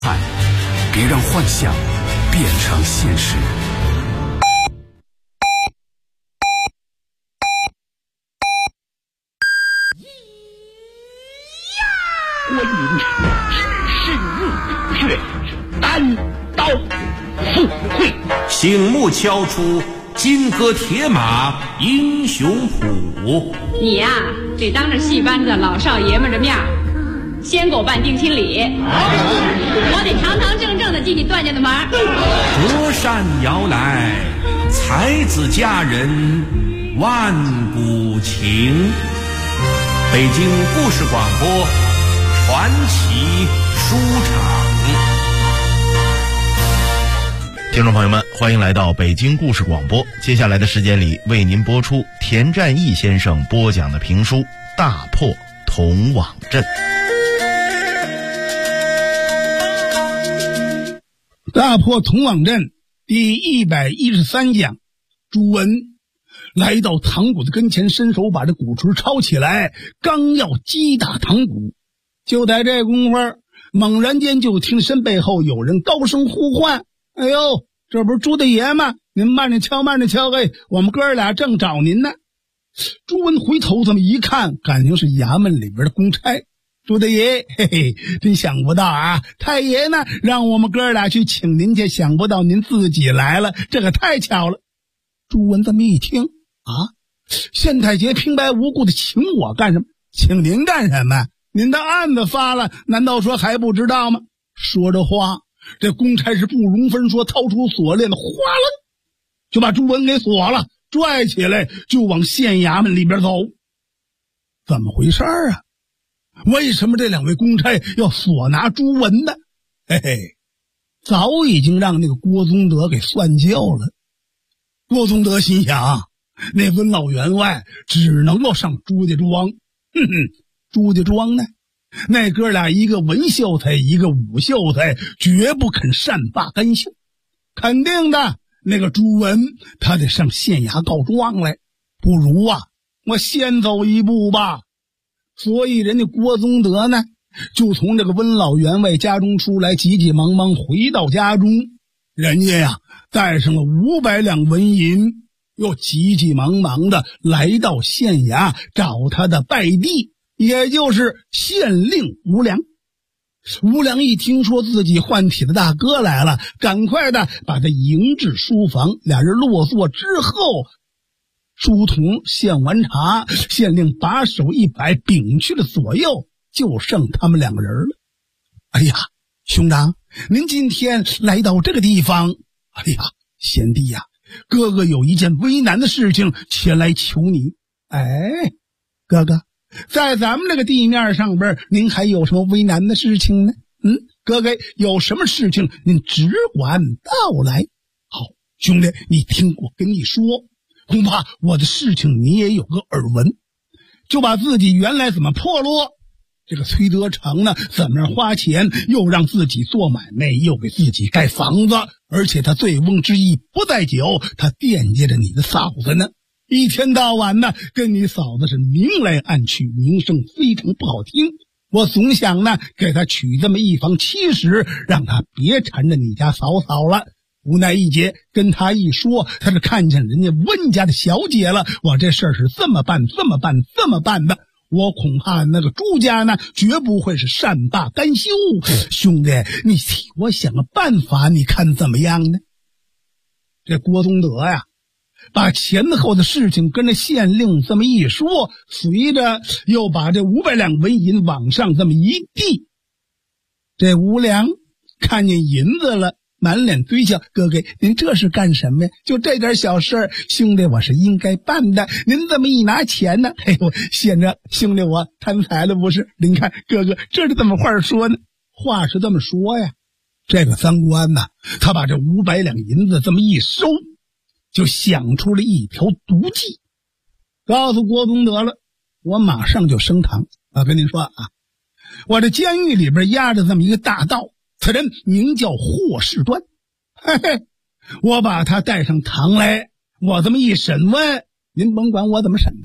别让幻想变成现实。 观音只身入穴，单刀赴会， 醒目敲出金戈铁马英雄谱。 你呀，得当着戏班子老少爷们的面先给我办定亲礼，我得堂堂正正的进你段家的门。 隔山摇来，才子佳人万古情。北京故事广播传奇书场。 听众朋友们，欢迎来到北京故事广播。接下来的时间里，为您播出田占义先生播讲的评书《大破童网阵》。 大破童网阵第113讲，朱文来到唐鼓的跟前，伸手把这鼓槌抄起来，刚要击打唐鼓，就在这功夫，猛然间就听身背后有人高声呼唤：“哎呦，这不是朱大爷吗？您慢着敲，慢着敲！哎，我们哥俩正找您呢。”朱文回头这么一看，感情是衙门里边的公差。朱大爷，嘿嘿，真想不到啊！太爷呢，让我们哥俩去请您去，想不到您自己来了，这可太巧了。朱文这么一听啊，县太爷平白无故的请我干什么？请您干什么？您的案子发了，难道说还不知道吗？说着话，这公差是不容分说，掏出锁链子，哗啦就把朱文给锁了，拽起来就往县衙门里边走。怎么回事啊？为什么这两位公差要锁拿朱文呢？嘿嘿，早已经让那个郭宗德给算计了。郭宗德心想，那温老员外只能够上朱家庄。朱家庄呢，那哥俩一个文秀才，一个武秀才，绝不肯善罢甘休。肯定的，那个朱文他得上县衙告状来，不如啊，我先走一步吧。所以人家郭宗德呢，就从这个温老员外家中出来，急急忙忙回到家中。人家呀，带上了500两纹银，又急急忙忙的来到县衙找他的拜弟，也就是县令吴良。吴良一听说自己换体的大哥来了，赶快的把他迎至书房。俩人落座之后，书童献完茶，县令把手一摆，屏去了左右，就剩他们两个人了。哎呀，兄长，您今天来到这个地方，哎呀，贤弟呀，哥哥有一件为难的事情前来求你。哎，哥哥，在咱们这个地面上边，您还有什么为难的事情呢？哥哥有什么事情您只管道来。好，兄弟，你听我跟你说，恐怕我的事情你也有个耳闻。就把自己原来怎么破落，这个崔德成呢怎么花钱，又让自己做买卖，又给自己盖房子，而且他醉翁之意不在酒，他惦记着你的嫂子呢，一天到晚呢跟你嫂子是明来暗去，名声非常不好听。我总想呢给他娶这么一房妻室，让他别缠着你家嫂嫂了。无奈一节跟他一说，他是看见人家温家的小姐了，我这事儿是这么办的，我恐怕那个朱家呢绝不会是善罢甘休。兄弟，你替我想个办法，你看怎么样呢？这郭宗德呀，把前后的事情跟着县令这么一说，随着又把这500两纹银往上这么一递。这吴良看见银子了，满脸堆笑：“哥哥，您这是干什么呀？就这点小事儿，兄弟我是应该办的。您这么一拿钱呢，哎呦，显着兄弟我贪财了不是？您看哥哥这是怎么话说呢？话是这么说呀，这个三官呢，他把这500两银子这么一收，就想出了一条毒计，告诉郭宗德了，我马上就升堂。我跟您说啊，我这监狱里边压着这么一个大盗，此人名叫霍世端，嘿嘿，我把他带上堂来，我这么一审问，您甭管我怎么审他，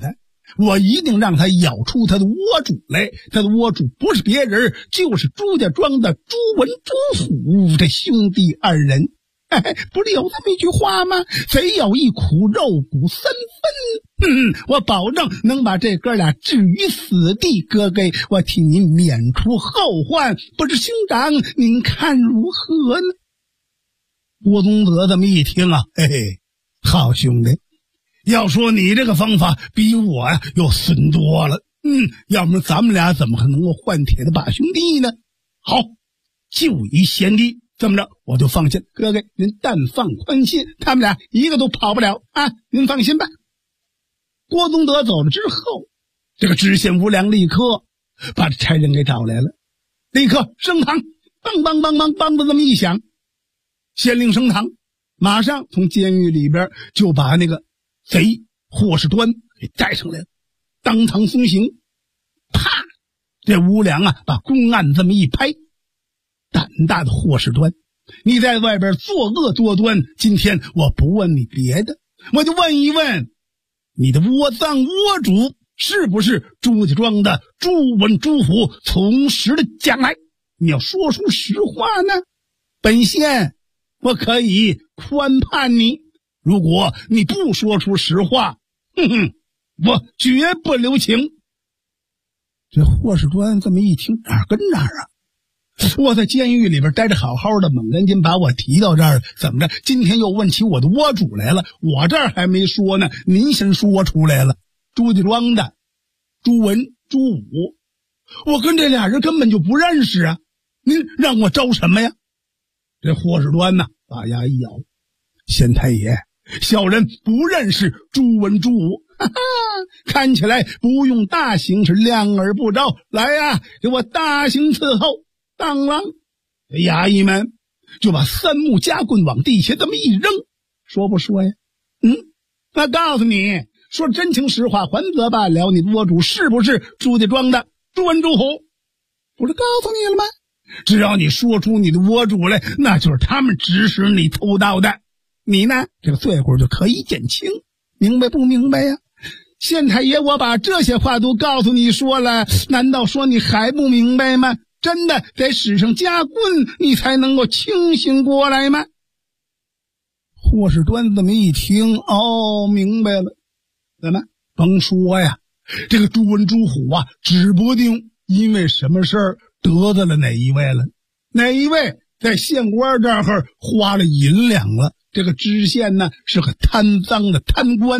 我一定让他咬出他的窝主来。他的窝主不是别人，就是朱家庄的朱文、朱虎这兄弟二人。不是有这么一句话吗？贼咬一苦，肉骨三分。我保证能把这哥俩置于死地。哥哥，我替您免除后患，不知兄长您看如何呢？郭宗泽这么一听啊，嘿嘿，好兄弟，要说你这个方法比我呀又损多了。要不然咱们俩怎么可能够换铁的把兄弟呢？好，就以贤弟。这么着我就放心，哥哥您但放宽心，他们俩一个都跑不了啊，您放心吧。郭宗德走了之后，这个知县吴良立刻把这差人给找来了，立刻升堂，梆梆梆梆梆的这么一响，县令升堂，马上从监狱里边就把那个贼霍世端给带上来了，当堂松刑。啪，这吴良啊把公案这么一拍，胆大的霍世端，你在外边作恶多端，今天我不问你别的，我就问一问你的窝藏窝主是不是朱家庄的朱文朱虎从实的讲来，你要说出实话呢，本县我可以宽判你，如果你不说出实话，我绝不留情。这霍世端这么一听，哪儿跟哪儿啊，我在监狱里边待着好好的，猛然间把我提到这儿，怎么着今天又问起我的窝主来了，我这儿还没说呢，您先说出来了。朱家庄的朱文朱武，我跟这俩人根本就不认识啊，您让我招什么呀？这霍世端呢把牙一咬，县太爷，小人不认识朱文朱武，看起来不用大刑是亮而不招，来呀，给我大刑伺候。当啷，衙役们就把三木夹棍往地下这么一扔，说不说呀？那告诉你，说真情实话，还则罢了，你的窝主是不是朱家庄的朱文朱虎？不是告诉你了吗？只要你说出你的窝主来，那就是他们指使你偷盗的，你呢这个罪过就可以减轻，明白不明白呀？县太爷，我把这些话都告诉你说了，难道说你还不明白吗？真的得使上夹棍，你才能够清醒过来吗？霍世端这么一听，明白了。怎么甭说呀，这个朱文朱虎啊，指不定因为什么事儿得罪了哪一位了，哪一位在县官这儿花了银两了。这个知县呢是个贪赃的贪官，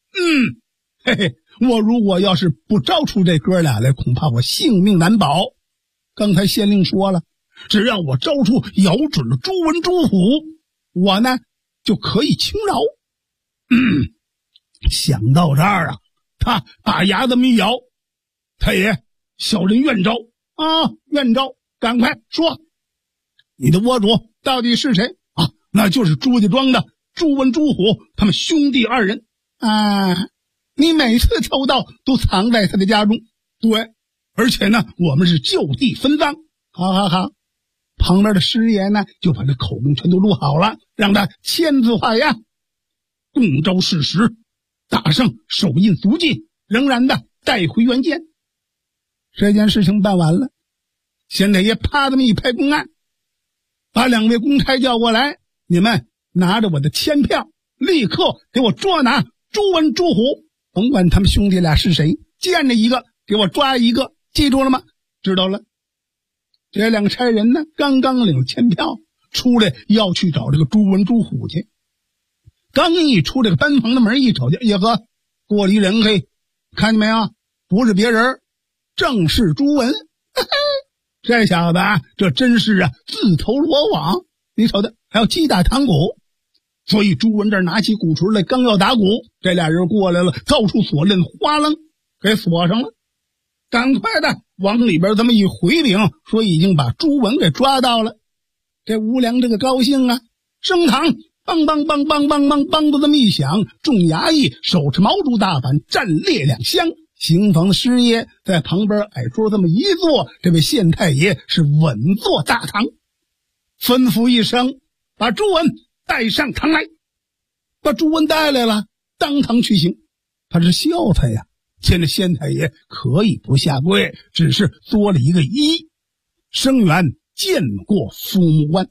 我如果要是不招出这哥俩来，恐怕我性命难保。刚才县令说了，只要我招出咬准了朱文朱虎，我呢就可以轻饶。想到这儿啊，他把牙这么一咬，太爷，小人愿招啊，愿招，赶快说，你的窝主到底是谁啊？那就是朱家庄的朱文朱虎他们兄弟二人啊。你每次偷盗都藏在他的家中，对，而且呢我们是就地分赃。好，旁边的师爷呢就把这口供全都录好了，让他签字画押，供招事实，打上手印足迹，仍然的带回原监。这件事情办完了，县太爷啪这么一拍公案，把两位公差叫过来，你们拿着我的签票，立刻给我捉拿朱文朱虎，甭管他们兄弟俩是谁，见着一个给我抓一个，记住了吗？知道了。这两个差人呢，刚刚领签票出来，要去找这个朱文朱虎去。刚一出这个班房的门一瞅见，呀呵，过了一人，嘿，看见没有？不是别人，正是朱文。这小子啊，这真是啊自投罗网。你瞅他还要击打堂鼓，所以朱文这拿起鼓槌来，刚要打鼓，这俩人过来了，造出锁链，哗楞给锁上了。赶快的往里边这么一回禀，说已经把朱文给抓到了。这吴良这个高兴啊，升堂，梆梆梆梆梆梆梆的这么一响，众衙役手持毛竹大板，站列两厢。刑房的师爷在旁边矮桌这么一坐，这位县太爷是稳坐大堂，吩咐一声，把朱文带上堂来。把朱文带来了，当堂去刑。他是孝才呀， 现在县太爷可以不下跪，只是多了一个一，声援见过父母官。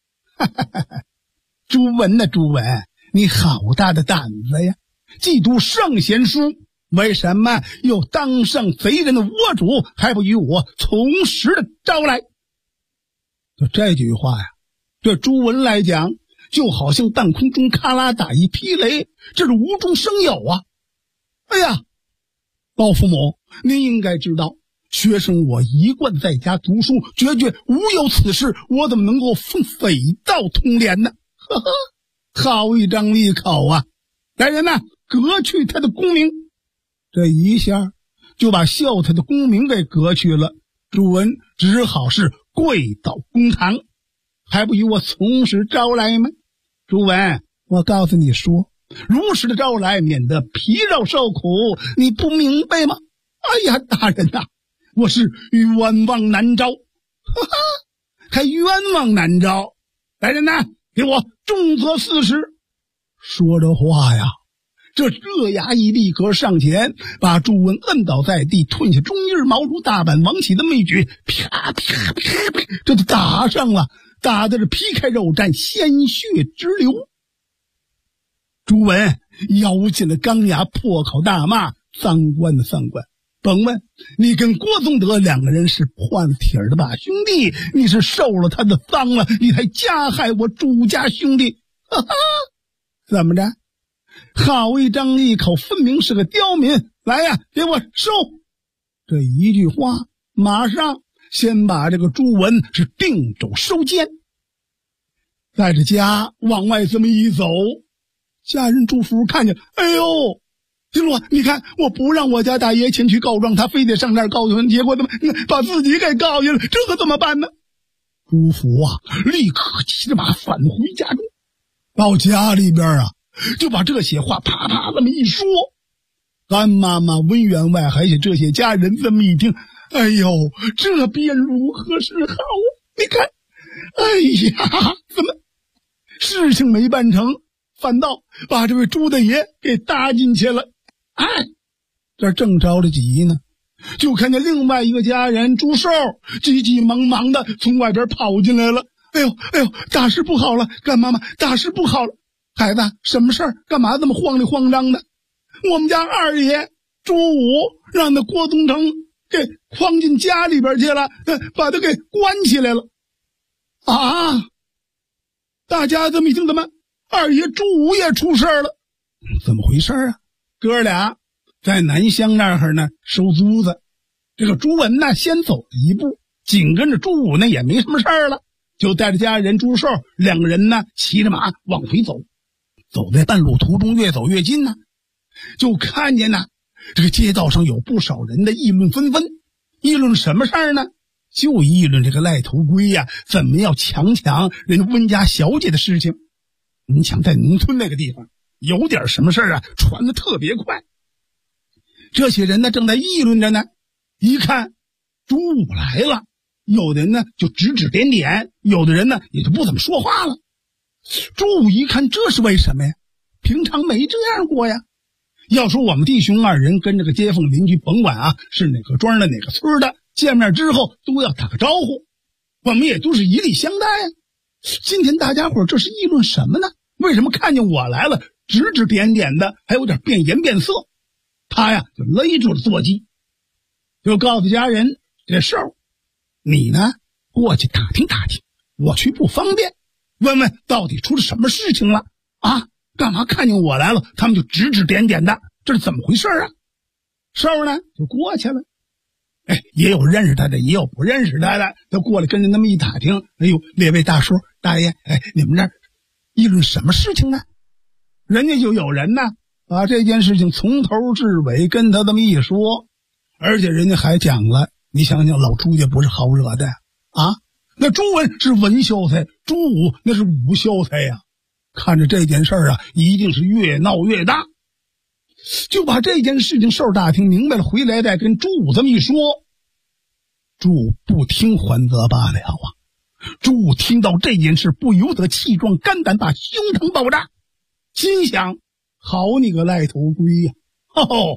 朱文呐，朱文，你好大的胆子呀！既读圣贤书，为什么又当上贼人的窝主，还不与我从实的招来？就这句话呀，对朱文来讲，就好像半空中咔啦打一劈雷，这是无中生有啊！哎呀，老父母，您应该知道，学生我一贯在家读书，绝无有此事，我怎么能够奉匪道通廉呢？呵呵，好一张利口啊！来人呐，革去他的功名。这一下就把孝他的功名给革去了。朱文只好是跪倒公堂，还不与我从实招来吗？朱文，我告诉你说，如实的招来，免得皮肉受苦，你不明白吗？哎呀，大人呐，我是冤枉难招，哈哈，还冤枉难招！来人呐，给我重责40。说着话呀，这热衙役立刻上前，把朱文摁倒在地，吞下中日毛竹大板，往起这么一举，啪啪啪啪，这就打上了，打的是皮开肉绽，鲜血直流。朱文咬紧了钢牙，破口大骂：丧官的丧官！甭问，你跟郭宗德两个人是换了帖的把兄弟，你是受了他的丧了，你还加害我朱家兄弟，哈哈！怎么着？好一张利口，分明是个刁民！来呀，给我收！这一句话，马上先把这个朱文是定肘收监。带着家往外这么一走，家人朱福看见，哎呦，听说你看，我不让我家大爷前去告状，他非得上那儿告状，结果怎么把自己给告下了？这可怎么办呢？朱福啊，立刻骑着马返回家中，到家里边啊，就把这些话啪啪这么一说。干妈妈、温员外还有这些家人这么一听，哎呦，这便如何是好啊？你看，哎呀，怎么事情没办成，反倒把这位朱大爷给搭进去了。哎，这正着了急呢，就看见另外一个家人朱寿急急忙忙的从外边跑进来了。哎呦，大事不好了，干妈妈，大事不好了！孩子，什么事儿？干嘛这么慌里慌张的？我们家二爷朱武让那郭东城给诓进家里边去了，把他给关起来了。啊！大家这么一听，怎么二爷朱武也出事了？怎么回事啊？哥俩在南乡那儿呢收租子，这个朱文呢先走了一步，紧跟着朱武呢也没什么事儿了，就带着家人朱寿两个人呢骑着马往回走。走在半路途中，越走越近呢，就看见呢这个街道上有不少人的议论纷纷。议论什么事儿呢？就议论这个赖头龟呀，怎么要强人家温家小姐的事情。你想在农村那个地方有点什么事儿啊，传得特别快。这些人呢正在议论着呢，一看朱武来了，有的人呢就指指点点，有的人呢也就不怎么说话了。朱武一看，这是为什么呀？平常没这样过呀。要说我们弟兄二人跟这个街坊邻居，甭管啊是哪个庄的哪个村的，见面之后都要打个招呼，我们也都是以礼相待啊。今天大家伙这是议论什么呢？为什么看见我来了指指点点的，还有点变颜变色？他呀就勒住了坐骑，就告诉家人，这事儿你呢过去打听打听，我去不方便，问问到底出了什么事情了啊？干嘛看见我来了他们就指指点点的，这是怎么回事啊？寿呢就过去了，也有认识他的，也有不认识他的，他过来跟着那么一打听，哎呦，列位大叔大爷，你们这儿议论什么事情呢？人家就有人呢把这件事情从头至尾跟他这么一说，而且人家还讲了，你想想老朱家不是好惹的啊，那朱文是文秀才，朱武那是武秀才呀。看着这件事啊一定是越闹越大，就把这件事情事儿打听明白了，回来再跟朱武这么一说。朱武不听还则罢了啊，朱武听到这件事不由得气壮肝胆，把胸膛爆炸，心想好你个赖头龟呀！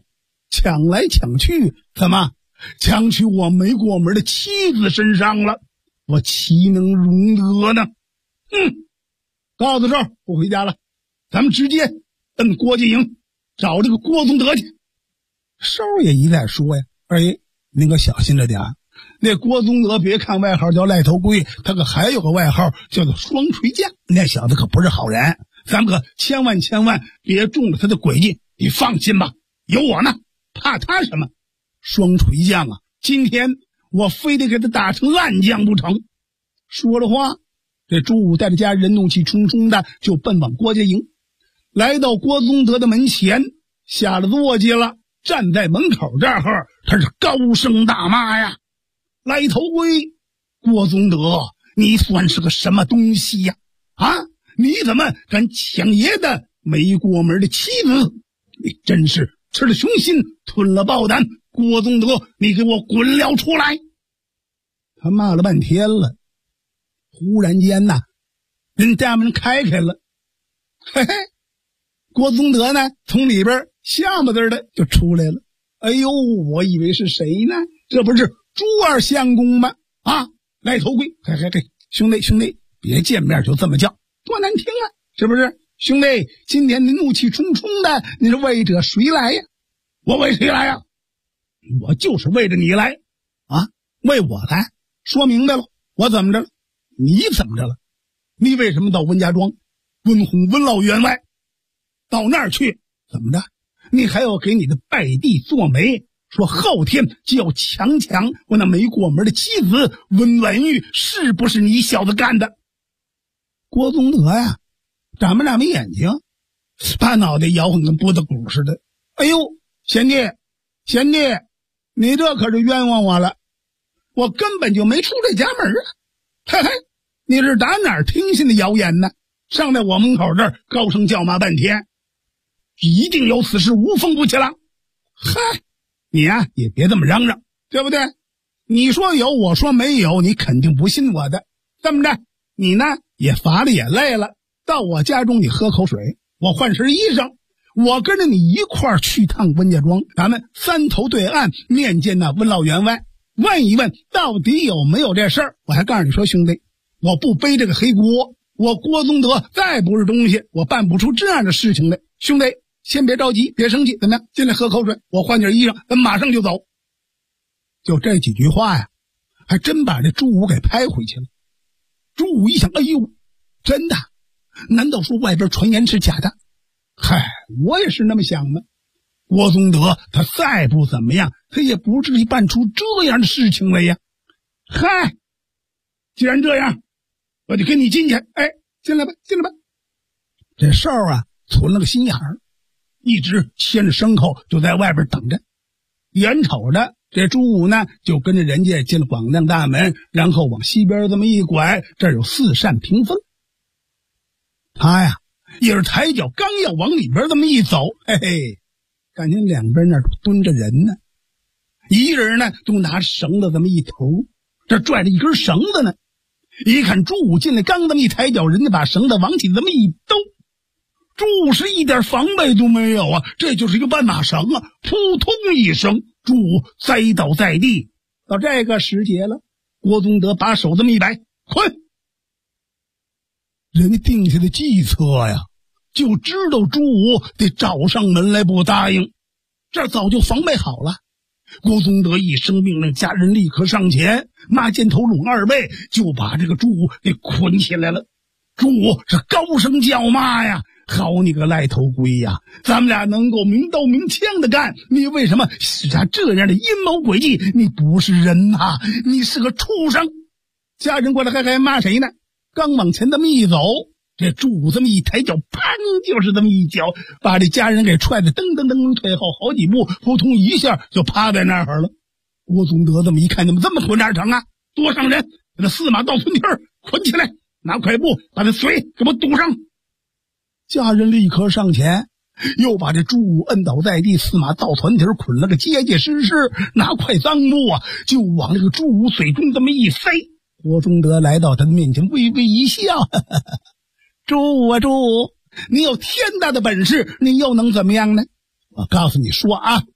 抢来抢去，怎么抢去我没过门的妻子身上了？我岂能容得呢？告诉这儿不回家了，咱们直接奔郭家营找这个郭宗德去。少爷一再说呀，二爷您可小心着点。那郭宗德别看外号叫赖头龟，他可还有个外号叫做双锤匠，那小子可不是好人，咱们可千万别中了他的诡计。你放心吧，有我呢，怕他什么？双锤匠啊，今天我非得给他打成暗将不成。说着话，这朱武带着家人怒气冲冲的就奔往郭家营。来到郭宗德的门前，下了座机了，站在门口这儿，他是高声大骂呀：赖头龟，郭宗德，你算是个什么东西呀？你怎么敢抢爷的没过门的妻子？你真是吃了雄心吞了豹胆！郭宗德，你给我滚了出来！他骂了半天了，忽然间呐，人大门开了，嘿嘿，郭宗德呢从里边下巴子的就出来了。哎呦，我以为是谁呢？这不是朱二相公吗？赖头龟，嘿，兄弟，别见面就这么叫，多难听啊，是不是？兄弟，今天你怒气冲冲的，你是为着谁来呀？我为谁来呀？我就是为着你来为我来。说明白了，我怎么着了？你怎么着了？你为什么到温家庄温洪温老员外到那儿去？怎么着？你还要给你的拜弟做媒，说后天就要强我那没过门的妻子温婉玉，是不是你小子干的？郭宗德呀，眨巴眼睛，把脑袋摇晃跟拨子鼓似的。哎呦，贤弟，你这可是冤枉我了，我根本就没出这家门嘿，你是打哪儿听信的谣言呢？上在我门口这儿高声叫骂半天，一定有此事，无风不起了。你呀也别这么嚷嚷，对不对？你说有，我说没有，你肯定不信我的。这么着，你呢也乏了也累了，到我家中你喝口水，我换身衣裳，我跟着你一块儿去趟温家庄，咱们三头对岸面见那温老员外，问一问到底有没有这事儿。我还告诉你说，兄弟，我不背这个黑锅，我郭宗德再不是东西，我办不出这样的事情来。兄弟，先别着急，别生气，怎么样？进来喝口水，我换件衣裳，咱马上就走。就这几句话呀，还真把这朱武给拍回去了。朱武一想，哎呦，真的？难道说外边传言是假的？我也是那么想的。郭宗德他再不怎么样，他也不至于办出这样的事情来呀。既然这样，我就跟你进去。进来吧。这少啊存了个心眼儿，一直牵着牲口就在外边等着。眼瞅着这朱武呢就跟着人家进了广亮大门，然后往西边这么一拐，这儿有4扇屏风。他呀也是抬脚刚要往里边这么一走，感觉两边那蹲着人呢，一个人呢都拿着绳子这么一头，这拽着一根绳子呢。一看朱武进来，刚这么一抬脚，人家把绳子往起这么一兜，朱武是一点防备都没有啊，这就是一个绊马绳啊，扑通一声，朱武栽倒在地。到这个时节了，郭宗德把手这么一摆，捆。人家定下的计策呀，就知道朱武得找上门来不答应，这早就防备好了。郭宗德一声命令，家人立刻上前，马肩头拢二背，就把这个朱武给捆起来了。朱武是高声叫骂呀：好你个赖头龟呀，咱们俩能够明刀明枪的干，你为什么使下这样的阴谋诡计？你不是人啊，你是个畜生！家人过来还骂谁呢？刚往前这么一走，这朱武这么一抬脚，砰，就是这么一脚，把这家人给踹得噔噔噔退后好几步，扑通一下就趴在那儿了。郭宗德这么一看，怎么这么捆哪成啊？多上人，把他4马倒臀蹄捆起来，拿块布把他嘴给我堵上。家人立刻上前，又把这朱武摁倒在地，4马倒臀蹄捆了个结结实实，拿块脏布啊就往这个朱武嘴中这么一塞。郭宗德来到他的面前，微微一笑，朱武，你有天大的本事，你又能怎么样呢？我告诉你说啊，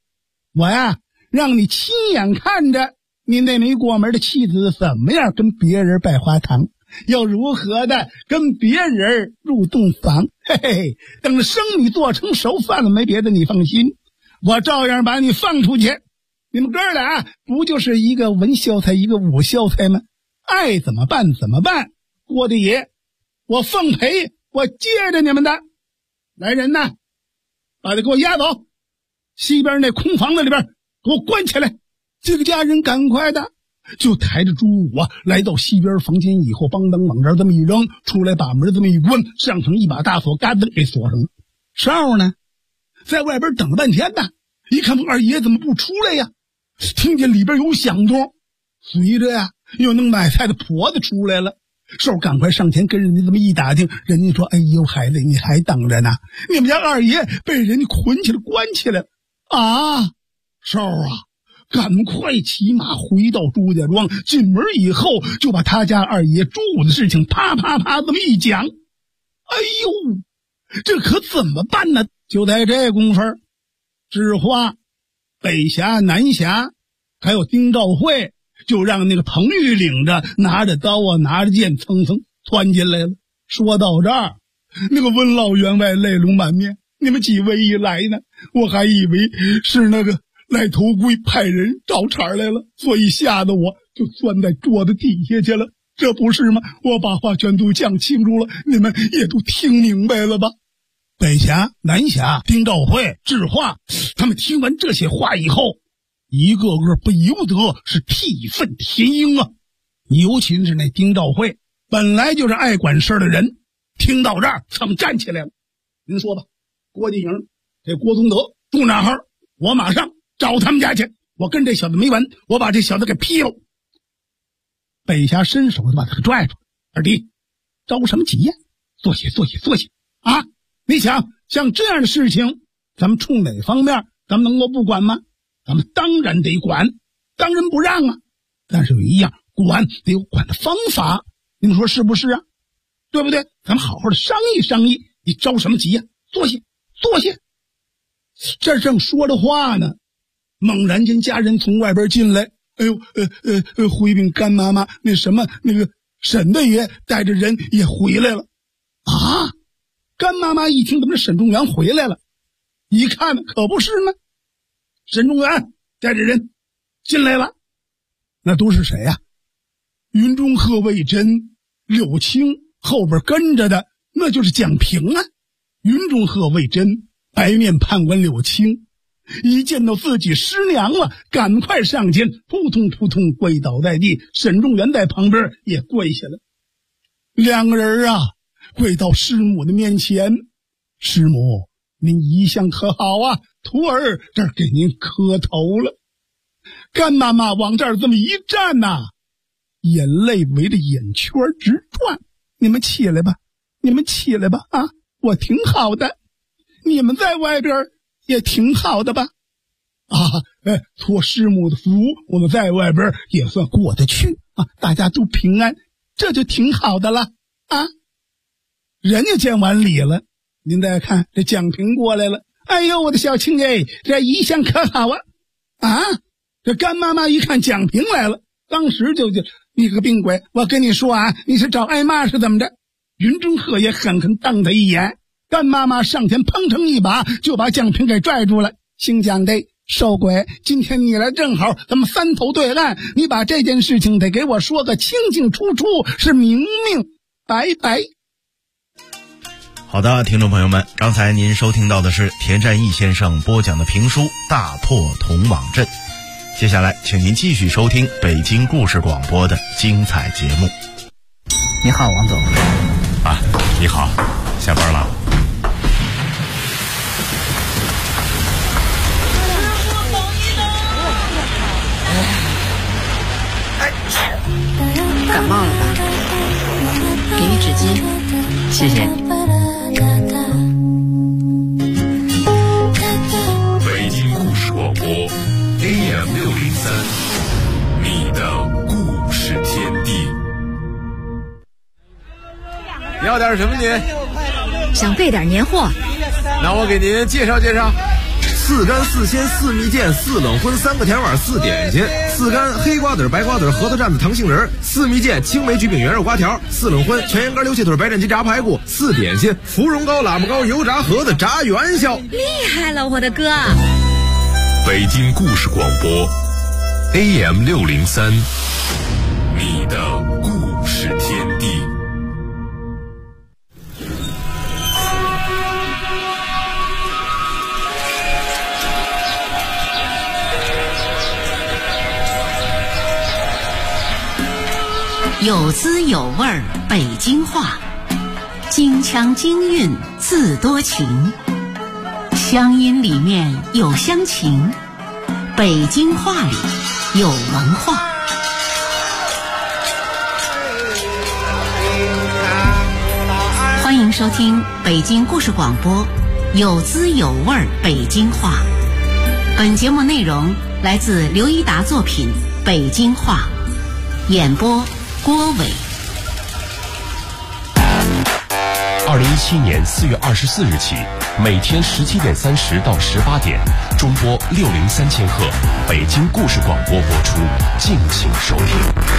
我呀让你亲眼看着你那没过门的妻子怎么样跟别人拜花堂，要如何的跟别人入洞房。嘿嘿，等着生米做成熟饭了，没别的你放心，我照样把你放出去。你们哥俩不就是一个文秀才一个武秀才吗？爱怎么办怎么办，郭大爷我奉陪，我接着你们的。来人呐，把他给我押走，西边那空房子里边给我关起来。这个家人赶快的就抬着朱武啊来到西边房间以后，邦当往这儿这么一扔，出来把门这么一关，上层一把大锁嘎噔给锁上了。少呢在外边等了半天呢，一看二爷怎么不出来呀，听见里边有响动，随着呀有那买菜的婆子出来了。少赶快上前跟人家这么一打听，人家说哎呦孩子你还等着呢，你们家二爷被人家捆起来关起来了啊。少啊赶快骑马回到朱家庄，进门以后就把他家二爷朱武的事情啪啪啪这么一讲。哎呦这可怎么办呢？就在这功夫，知花、北峡、南峡还有丁兆会就让那个彭玉领着拿着刀啊拿着剑蹭蹭窜进来了。说到这儿，那个温老员外泪流满面，你们几位一来呢，我还以为是那个赖头龟派人找茬来了，所以吓得我就钻在桌子底下去了，这不是吗？我把话全都讲清楚了，你们也都听明白了吧？北峡、南峡、丁兆会、智化，他们听完这些话以后，一个个不由得是涕愤填膺啊。尤其是那丁兆会，本来就是爱管事的人，听到这儿蹭站起来了。您说吧，郭继营这郭宗德住哪儿？我马上找他们家去，我跟这小子没完，我把这小子给劈了。北峡伸手就把他给拽住。二弟着什么急呀？坐下啊！你想像这样的事情咱们冲哪方面咱们能够不管吗？咱们当然得管，当仁不让啊。但是有一样，管得有管的方法，你们说是不是啊？对不对？咱们好好的商议商议，你着什么急呀？坐下。这正说着话呢，猛然间家人从外边进来。哎呦回禀干妈妈，那什么那个沈大爷带着人也回来了啊。干妈妈一听怎么沈仲元回来了，一看可不是呢，沈仲元带着人进来了。那都是谁呀？云中鹤、魏真、柳青，后边跟着的那就是蒋平啊。云中鹤、魏真，白面判官柳青，一见到自己师娘了，赶快上前扑通扑通跪倒在地。沈仲元在旁边也跪下了，两个人啊跪到师母的面前。师母您一向可好啊，徒儿这儿给您磕头了。干妈妈往这儿这么一站呐，眼泪围着眼圈直转。你们起来吧啊，我挺好的，你们在外边也挺好的吧？啊，托师母的福，我们在外边也算过得去啊，大家都平安，这就挺好的了啊。人家见完礼了，您再看这蒋平过来了。哎呦我的小青哎，这一向可好啊。这干妈妈一看蒋平来了，当时就你个病鬼，我跟你说啊，你是找挨骂是怎么着？云中鹤也狠狠瞪他一眼。干妈妈上前砰腾一把就把蒋平给拽住了。姓蒋的瘦鬼，今天你来正好，咱们三头对岸，你把这件事情得给我说个清清楚楚，是明明白白。 好的，听众朋友们，刚才您收听到的是田占义先生播讲的评书《大破铜网阵》。接下来请您继续收听北京故事广播的精彩节目。 你好，王总。 啊，你好，下班了。 感冒了吧？给你纸巾，谢谢你。 北京故事广播 AM603，你的故事天地。 要点什么您？ 想备点年货。 那我给您介绍介绍。 4干4鲜4蜜饯4冷荤3个甜碗4点心，4干黑瓜子白瓜子核桃蘸子糖杏仁，4蜜饯青梅橘饼圆肉瓜条，4冷荤全羊肝溜气腿白斩鸡炸排骨，4点心芙蓉糕喇叭糕油炸盒子炸元宵。 厉害了，我的哥！ 北京故事广播 AM603，你的故事天地。 有滋有味儿北京话，京腔京韵字多情，乡音里面有乡情，北京话里有文化。欢迎收听北京故事广播有滋有味儿北京话。本节目内容来自刘一达作品《北京话》，演播郭伟。 2017年4月24日起，每天17点30到18点，中波603千赫，北京故事广播播出，敬请收听。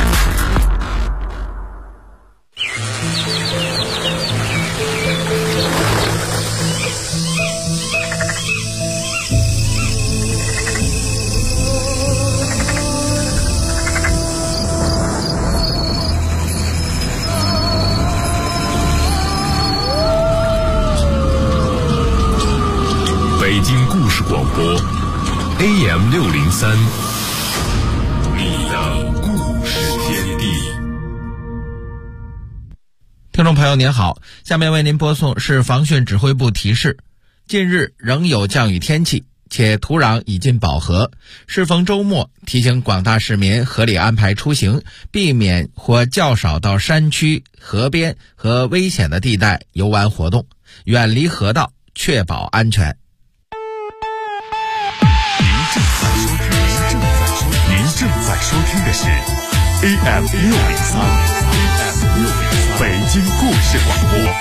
北京故事广播 AM603，你的故事天地。 听众朋友您好，下面为您播送市防汛指挥部提示：近日仍有降雨天气，且土壤已近饱和，适逢周末，提醒广大市民合理安排出行，避免或较少到山区、河边和危险的地带游玩活动，远离河道，确保安全。 您正在收听的是 AM603，北京故事广播。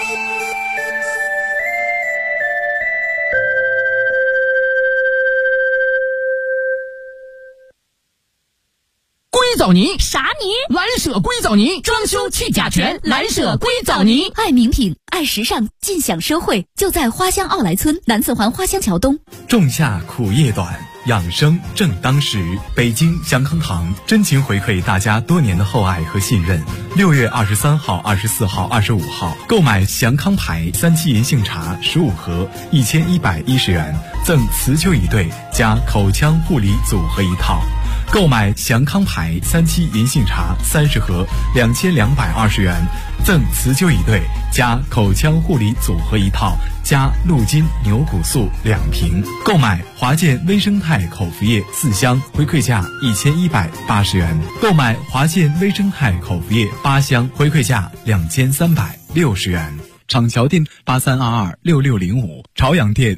硅藻泥啥泥？ 蓝舍硅藻泥，装修去甲醛，蓝舍硅藻泥。 爱名品，爱时尚，尽享社会，就在花乡奥莱村南四环花乡桥东。 仲夏苦夜短，养生正当时。北京祥康堂真情回馈大家多年的厚爱和信任。6月23号、24号、25号，购买祥康牌3七银杏茶15盒，1110元，赠辞旧一对加口腔护理组合一套。购买祥康牌3七银杏茶30盒，2220元，赠辞旧一对加口腔护理组合一套，加鹿筋牛骨素2瓶。购买华健微生态口服液4箱，回馈价1180元。购买华健微生态口服液8箱，回馈价2360元。厂桥店83226605，朝阳店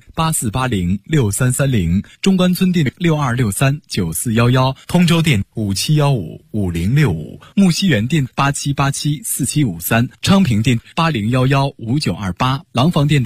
84806330，中关村店62639411，通州店57155065，木樨园店87874753，昌平店80115928，廊坊店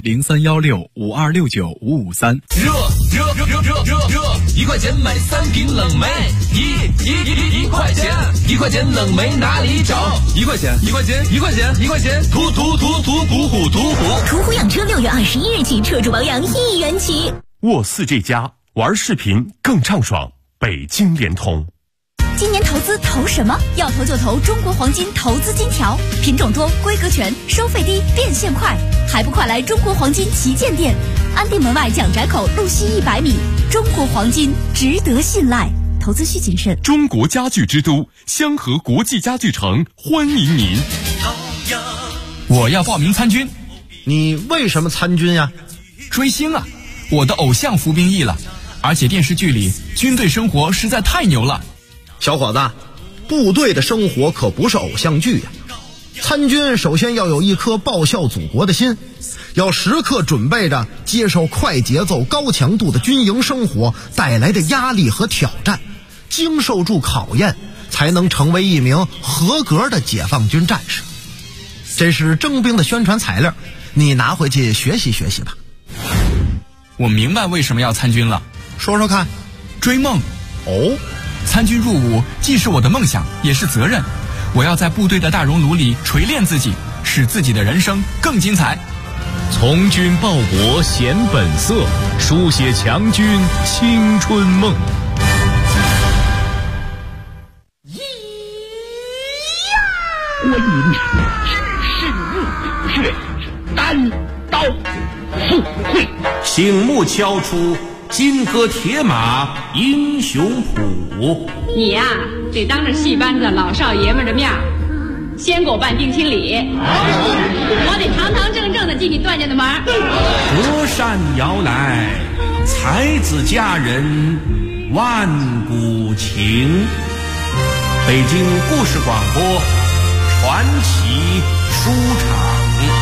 031652695553。 热，1块钱买3瓶冷梅，一块钱，1块钱冷梅哪里找？1块钱，途虎养车6月21日起，车主保养1元起。 沃4这家玩视频更畅爽，北京联通。 今年投资投什么？要投就投中国黄金投资金条，品种多，规格全，收费低，变现快，还不快来中国黄金旗舰店，安定门外蒋宅口路西100米。中国黄金值得信赖，投资需谨慎。 中国家具之都香河国际家具城欢迎您。 我要报名参军。 你为什么参军呀？ 追星啊，我的偶像服兵役了，而且电视剧里军队生活实在太牛了。 小伙子，部队的生活可不是偶像剧呀。参军首先要有一颗报效祖国的心，要时刻准备着接受快节奏高强度的军营生活带来的压力和挑战，经受住考验，才能成为一名合格的解放军战士。这是征兵的宣传材料，你拿回去学习学习吧。 我明白为什么要参军了。 说说看。 追梦。 哦， 参军入伍既是我的梦想，也是责任。我要在部队的大熔炉里锤炼自己，使自己的人生更精彩。 从军报国显本色，书写强军青春梦。 我饮是日月，单刀赴会， 醒目敲出金戈铁马英雄谱。 你呀，得当着戏班子老少爷们的面先给我办定亲礼，我得堂堂正正的进你段家的门。 隔山遥来，才子佳人万古情。北京故事广播传奇书场。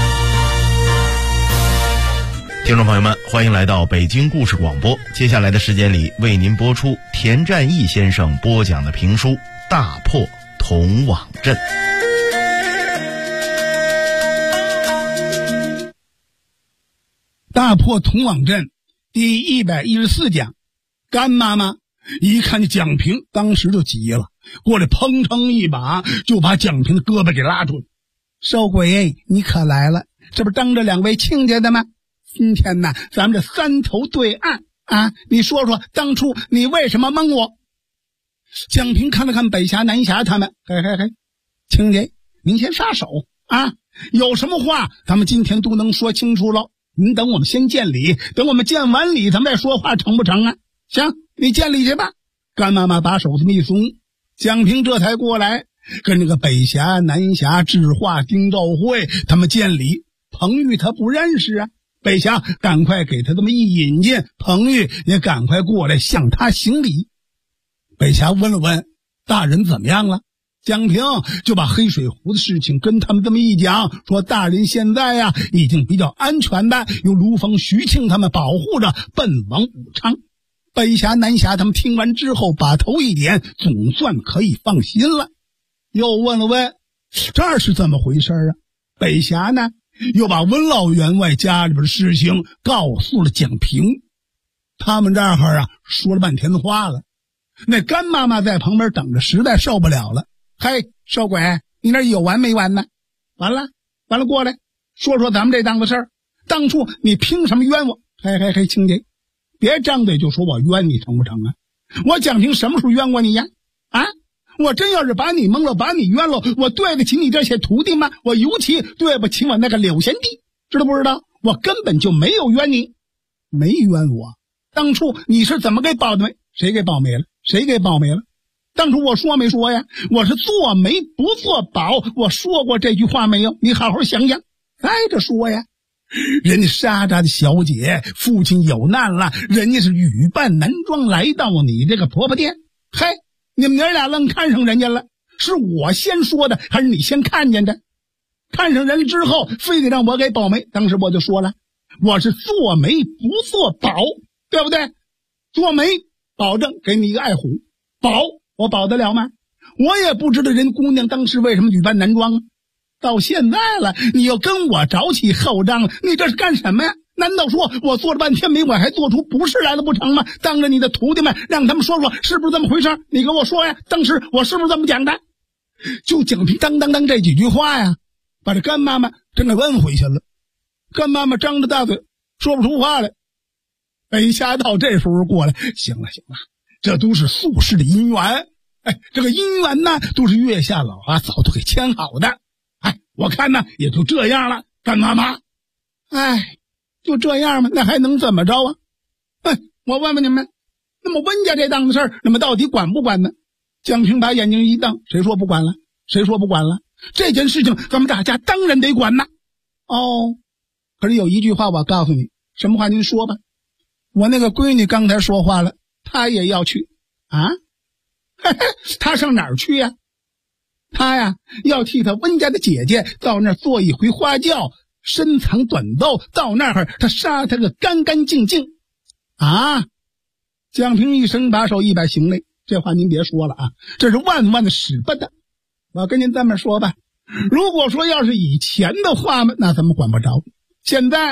听众朋友们，欢迎来到北京故事广播。接下来的时间里，为您播出田占义先生播讲的评书《大破童网阵》。 大破童网阵第114讲。甘妈妈一看见蒋平，当时就急了，过来砰砰一把就把蒋平的胳膊给拉住了。少鬼，你可来了，这不当着两位亲家的吗？今天呢，咱们这三头对岸啊，你说说当初你为什么蒙我？蒋平看了看北峡南峡他们，嘿，亲家您先撒手啊，有什么话咱们今天都能说清楚了。您等我们先见礼，等我们见完礼咱们再说话，成不成啊？行，你见礼去吧。甘妈妈把手这么一松，蒋平这才过来跟这个北峡南峡智化丁兆会他们见礼。彭玉他不认识啊，北峡赶快给他这么一引进，彭玉也赶快过来向他行礼。北峡问了问大人怎么样了，蒋平就把黑水湖的事情跟他们这么一讲，说大人现在呀已经比较安全的，有卢峰、徐庆他们保护着奔往武昌。北峡南峡他们听完之后把头一点，总算可以放心了。又问了问这是怎么回事啊？北峡呢又把温老员外家里边的事情告诉了蒋平。他们这儿啊说了半天的话了。那甘妈妈在旁边等着，实在受不了了。嘿，少鬼，你那有完没完呢？完了，过来说说咱们这档子事儿。当初你凭什么冤我？嘿，亲家，别张嘴就说我冤你，成不成啊？我蒋平什么时候冤过你呀？啊，我真要是把你蒙了，把你冤了，我对得起你这些徒弟吗？我尤其对不起我那个柳贤弟，知道不知道？我根本就没有冤你。没冤我？当初你是怎么给保的媒？谁给保媒了？当初我说没说呀？我是做媒不做保，我说过这句话没有？你好好想想。再者说呀，人家沙扎的小姐父亲有难了，人家是女扮男装来到你这个婆婆店。嘿，你们娘俩愣看上人家了，是我先说的还是你先看见的？看上人之后非得让我给保媒，当时我就说了，我是做媒不做保，对不对？做媒保证给你一个爱虎，保我保得了吗？我也不知道人姑娘当时为什么女扮男装啊。到现在了，你又跟我找起后账了，你这是干什么呀？难道说我做了半天媒，我还做出不是来了不成吗？当着你的徒弟们，让他们说说是不是这么回事？你跟我说呀，当时我是不是这么讲的？就蒋平当这几句话呀，把这甘妈妈真给问回去了。甘妈妈张着大嘴说不出话来。北峡到这时候过来，行了，这都是宿世的姻缘。这个姻缘呢，都是月下老啊早都给签好的。我看呢也就这样了，甘妈妈。就这样吗？那还能怎么着啊？我问问你们，那么温家这档子事儿，那么到底管不管呢？蒋平把眼睛一瞪，谁说不管了？这件事情咱们大家当然得管呐。可是有一句话我告诉你，什么话您说吧。我那个闺女刚才说话了，她也要去啊。她上哪儿去呀？她呀要替她温家的姐姐到那儿做一回花轿，深藏短斗，到那儿她杀她个干干净净啊。蒋平一声把手一摆，行嘞，这话您别说了啊，这是万万的使不得。我跟您这么说吧，如果说要是以前的话嘛，那咱们管不着。现在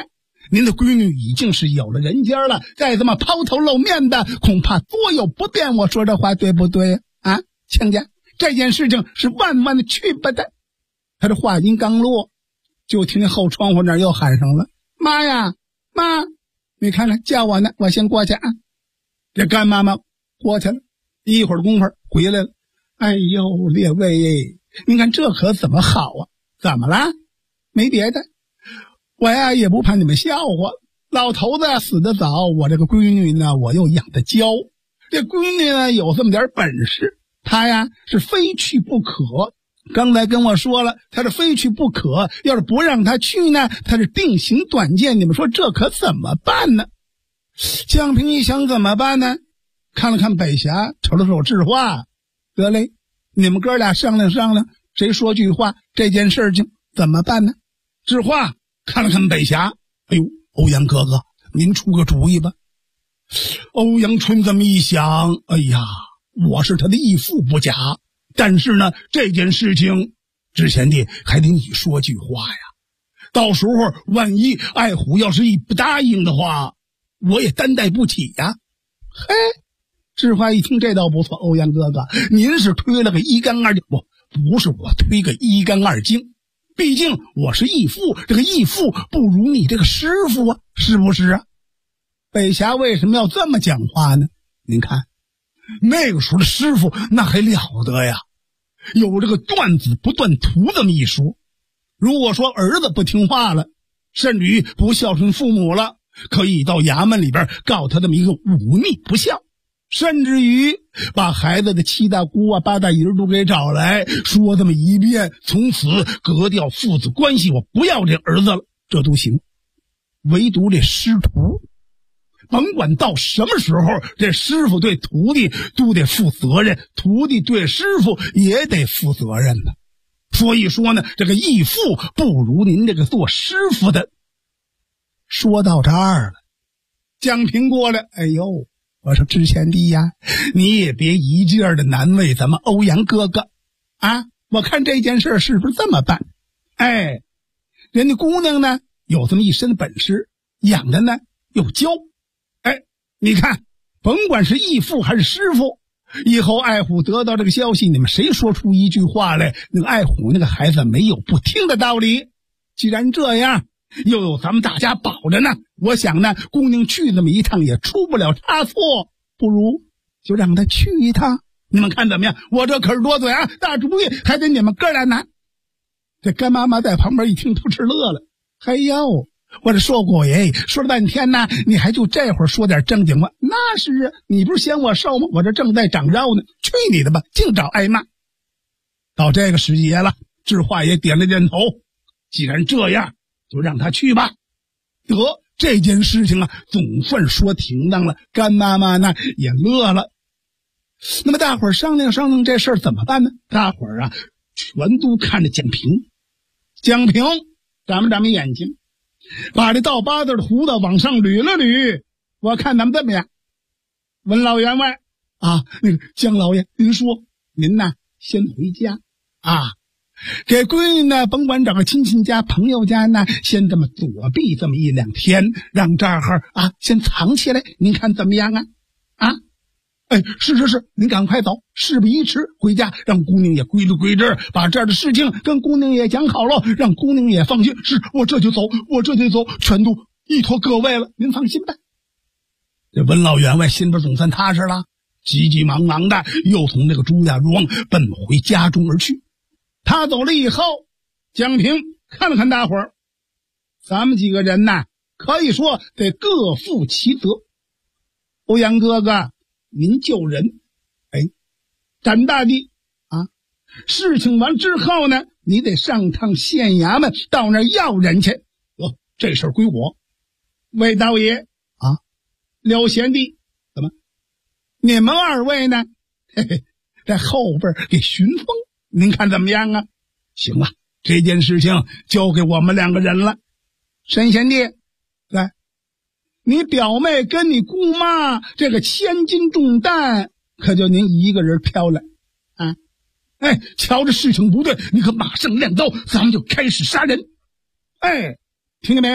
您的闺女已经是有了人家了，再这么抛头露面的，恐怕多有不便。我说这话对不对啊？亲家，这件事情是万万的去不得。他这话音刚落，就听见后窗户那儿又喊上了：“妈呀，妈！你看看叫我呢，我先过去啊。”这干妈妈过去了，一会儿功夫回来了。哎呦，列位，您看这可怎么好啊？怎么了？没别的，我呀也不怕你们笑话。老头子死得早，我这个闺女呢，我又养得娇。这闺女呢有这么点本事，她呀是非去不可。刚才跟我说了，她是非去不可，要是不让她去呢，她是定刑短见。你们说这可怎么办呢？江平一想怎么办呢？看了看北峡，瞅了瞅智化，得嘞，你们哥俩商量商量，谁说句话，这件事情怎么办呢？智化看了看北峡，哎呦，欧阳哥哥，您出个主意吧。欧阳春这么一想，哎呀，我是他的义父不假，但是呢，这件事情之前的还得你说句话呀。到时候万一爱虎要是一不答应的话，我也担待不起呀。嘿，智化一听这倒不错，欧阳哥哥，您是推了个一干二净，不是我推个一干二净，毕竟我是义父，这个义父不如你这个师傅啊，是不是啊？北峡为什么要这么讲话呢？您看那个时候的师傅那还了得呀，有这个断子不断徒这么一说。如果说儿子不听话了，甚至于不孝顺父母了，可以到衙门里边告他这么一个忤逆不孝，甚至于把孩子的七大姑啊八大姨都给找来，说这么一遍，从此革掉父子关系，我不要这儿子了，这都行。唯独这师徒，甭管到什么时候，这师傅对徒弟都得负责任，徒弟对师傅也得负责任呢。所以说呢，这个义父不如您这个做师傅的。说到这儿了，江平过来，哎呦，我说知县弟呀，你也别一劲儿的难为咱们欧阳哥哥啊！我看这件事是不是这么办？哎，人家姑娘呢有这么一身本事，养的呢又娇。哎，你看，甭管是义父还是师傅，以后爱虎得到这个消息，你们谁说出一句话来，那个爱虎那个孩子没有不听的道理。既然这样，又有咱们大家保着呢，我想呢，姑娘去那么一趟也出不了差错，不如就让她去一趟，你们看怎么样？我这可是多嘴啊，大主意还得你们哥俩拿。这干妈妈在旁边一听，都吃乐了。嘿呦，我这说过耶，说了半天呢，你还就这会儿说点正经话？那是啊，你不是嫌我瘦吗？我这正在长肉呢，去你的吧，净找挨骂。到这个时节了，智化也点了点头，既然这样，就让他去吧。得，这件事情啊，总算说停当了。干妈妈呢也乐了。那么大伙儿商量商量这事儿怎么办呢？大伙儿啊，全都看着蒋平。蒋平眨巴眨巴眼睛，把这倒八字的胡子往上捋了捋。我看咱们这么样，文老员外啊，那个江老爷，您说您呢先回家啊，给闺女呢甭管找个亲戚家朋友家呢，先这么躲避这么一两天，让这儿啊先藏起来，您看怎么样啊？啊，哎，是，您赶快走，事不宜迟，回家让姑娘也归了归置，把这儿的事情跟姑娘也讲好了，让姑娘也放心。是，我这就走，全都依托各位了，您放心吧。这文老员外心边总算踏实了，急急忙忙的又从那个朱家庄奔回家中而去。他走了以后，蒋平看了看大伙儿，咱们几个人呐，可以说得各负其责。欧阳哥哥，您救人，哎，展大弟啊，事情完之后呢，你得上趟县衙门，到那儿要人去。这事儿归我。魏道爷啊，廖贤弟，怎么？你们二位呢？嘿嘿，在后边给巡风，您看怎么样啊？行了，这件事情交给我们两个人了。沈贤弟，来，你表妹跟你姑妈这个千斤重担，可就您一个人挑了啊！哎，瞧着事情不对，你可马上亮刀，咱们就开始杀人。哎，听见没有？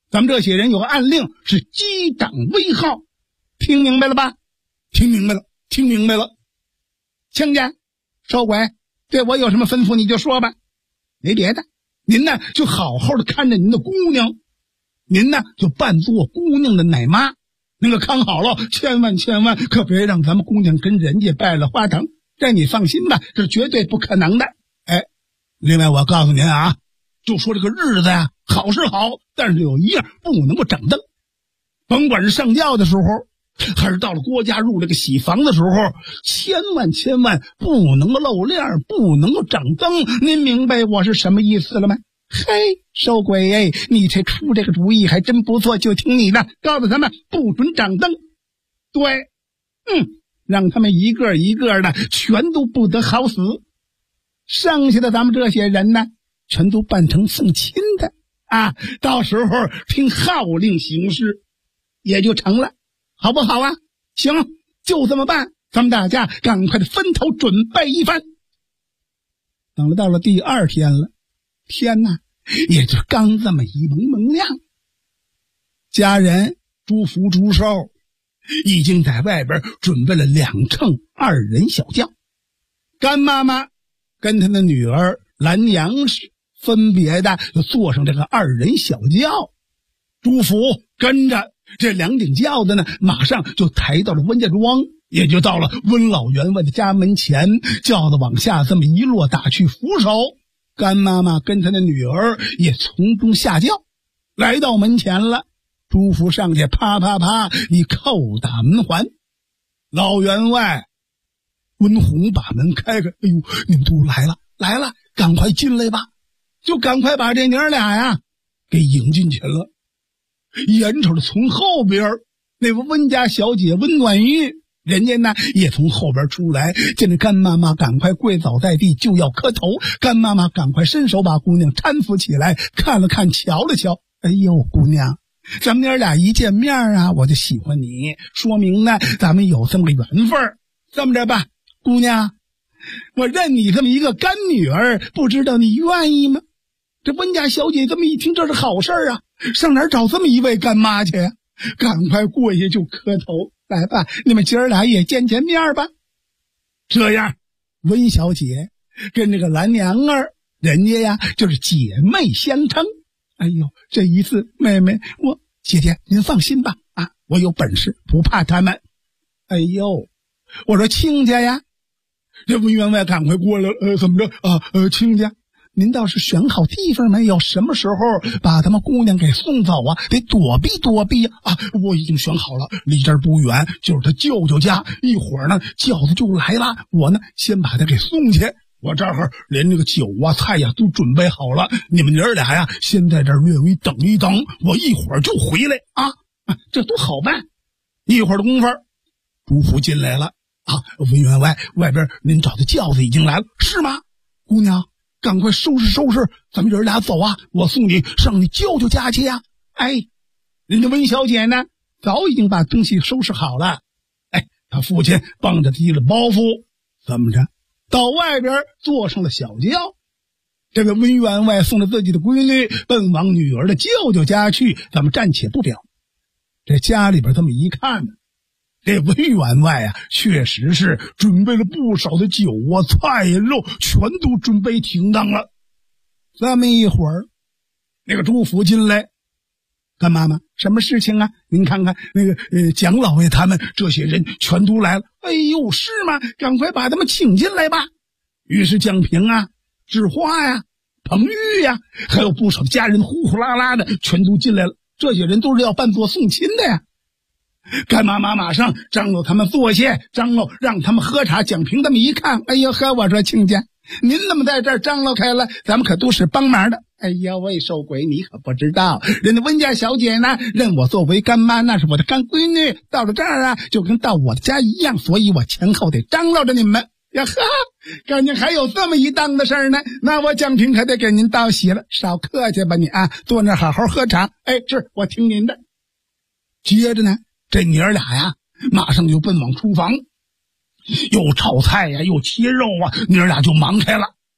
咱们这些人有个暗令，是击掌威号，听明白了吧？听明白了，听明白了。亲家，少鬼，对我有什么吩咐你就说吧，没别的，您呢就好好的看着您的姑娘，您呢就扮作姑娘的奶妈，那个看好了，千万可别让咱们姑娘跟人家拜了花堂，这你放心吧，这绝对不可能的。哎，另外我告诉您啊，就说这个日子呀，好是好，但是有一样不能够整灯，甭管是上轿的时候，还是到了郭家入这个喜房的时候，千万不能够露脸，不能够整灯。您明白我是什么意思了吗？嘿，收鬼哎，你这出这个主意还真不错，就听你的，告诉他们不准掌灯。对，让他们一个一个的全都不得好死。剩下的咱们这些人呢，全都扮成送亲的啊，到时候听号令行事也就成了，好不好啊？行，就这么办，咱们大家赶快的分头准备一番。到了第二天了，天哪，也就刚这么一蒙亮，家人朱福、朱寿已经在外边准备了2乘2人小轿，干妈妈跟她的女儿兰娘是分别的就坐上这个2人小轿，朱福跟着这2顶轿子呢，马上就抬到了温家庄，也就到了温老员外的家门前，轿子往下这么一落，打去扶手，干妈妈跟她的女儿也从中下轿，来到门前了。朱福上去啪一叩打门环，老员外温红把门开开，哎呦，你们都来了，赶快进来吧，就赶快把这娘俩呀给迎进去了。眼瞅着从后边那位温家小姐温暖玉，人家呢也从后边出来，见着干妈妈赶快跪倒在地就要磕头，干妈妈赶快伸手把姑娘搀扶起来，看了看瞧了瞧，哎呦，姑娘，咱们娘俩一见面啊，我就喜欢你，说明呢咱们有这么个缘分。这么着吧，姑娘，我认你这么一个干女儿，不知道你愿意吗？这温家小姐这么一听，这是好事啊，上哪儿找这么一位干妈去呀？赶快跪下就磕头，来吧，你们姐儿俩也见面吧。这样，温小姐跟这个兰娘儿，人家呀就是姐妹相称。哎呦，这一次妹妹，姐姐您放心吧，啊，我有本事，不怕他们。哎呦，我说亲家呀，这温员外赶快过来了，怎么着啊？亲家，您倒是选好地方没有？什么时候把他们姑娘给送走啊？得躲避呀！啊，我已经选好了，离这儿不远就是他舅舅家，一会儿呢轿子就来了，我呢先把他给送去。我这儿连那个酒啊菜呀都准备好了，你们娘俩呀先在这儿略微等一等，我一会儿就回来啊！这都好办。一会儿的功夫，朱福进来了啊，温员外，外边您找的轿子已经来了，是吗？姑娘，赶快收拾，咱们人俩走啊！我送你上你舅舅家去呀！哎，人家温小姐呢，早已经把东西收拾好了。哎，他父亲帮着提了包袱，怎么着？到外边坐上了小轿。这个温员外送着自己的闺女奔往女儿的舅舅家去，咱们暂且不表。这家里边这么一看呢，这温员外啊，确实是准备了不少的酒啊、菜呀、肉，全都准备停当了。这么一会儿，那个朱福进来，干妈妈，什么事情啊？您看看那个蒋老爷他们这些人全都来了。哎呦，是吗？赶快把他们请进来吧。于是蒋平啊、智花呀、彭玉呀，还有不少的家人呼呼啦啦的全都进来了。这些人都是要扮作送亲的呀。干妈妈马上张罗他们坐下，张罗让他们喝茶。蒋平这么一看，哎呦呵，我说亲家，您怎么在这儿张罗开了？咱们可都是帮忙的。哎呀喂，寿鬼，你可不知道，人家温家小姐呢，认我作为干妈，那是我的干闺女，到了这儿啊，就跟到我的家一样，所以我前后得张罗着你们。呀呵，感情还有这么一档的事儿呢，那我蒋平可得给您道喜了，少客气吧你啊，坐那好好喝茶。哎，是我听您的。接着呢，这娘俩呀，马上就奔往厨房，又炒菜呀，又切肉啊，娘俩就忙开了。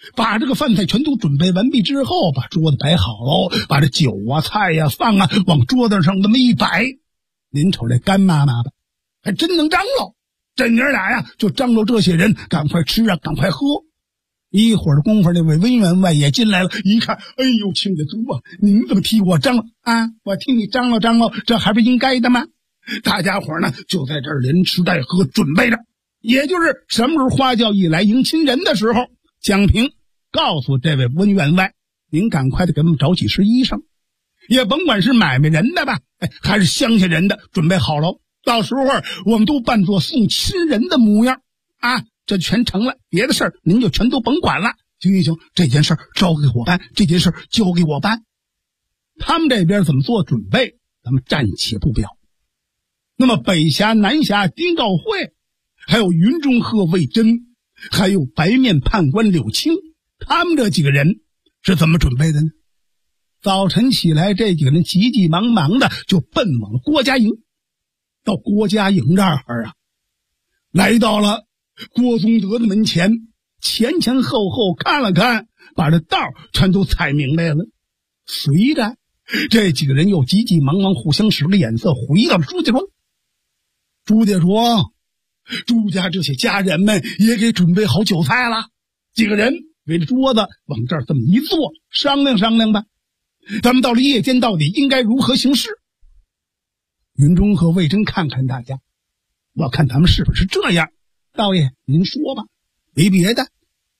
把这个饭菜全都准备完毕之后，把桌子摆好喽，把这酒啊菜呀饭啊往桌子上这么一摆，您瞅这干妈妈吧，还真能张罗。这娘俩呀就张罗这些人赶快吃啊赶快喝。一会儿的功夫，那位温员外也进来了，一看，哎呦，亲家祖啊，您怎么替我张罗啊？我替你张罗张罗，这还不应该的吗？大家伙呢就在这儿连吃带喝准备着，也就是什么时候花轿一来迎亲人的时候，蒋平告诉这位温员外，您赶快的给我们找几身衣裳，也甭管是买卖人的吧，还是乡下人的，准备好了，到时候我们都扮作送亲人的模样啊，这全成了，别的事儿您就全都甭管了。行，这件事儿交给我办，这件事儿交给我办。他们这边怎么做准备，咱们暂且不表。那么北峡、南峡丁兆会，还有云中鹤魏征，还有白面判官柳青，他们这几个人是怎么准备的呢？早晨起来，这几个人急急忙忙的就奔往郭家营。到郭家营这儿啊，来到了郭宗德的门前，前前后后看了看，把这道全都踩明白了。随着这几个人又急急忙忙互相使了眼色，回到了朱家庄。朱家庄，朱家这些家人们也给准备好酒菜了，几个人围着桌子往这儿这么一坐，商量商量吧，咱们到了夜间到底应该如何行事。云中和魏征看看大家，我看咱们是不是这样？道爷您说吧，没别的，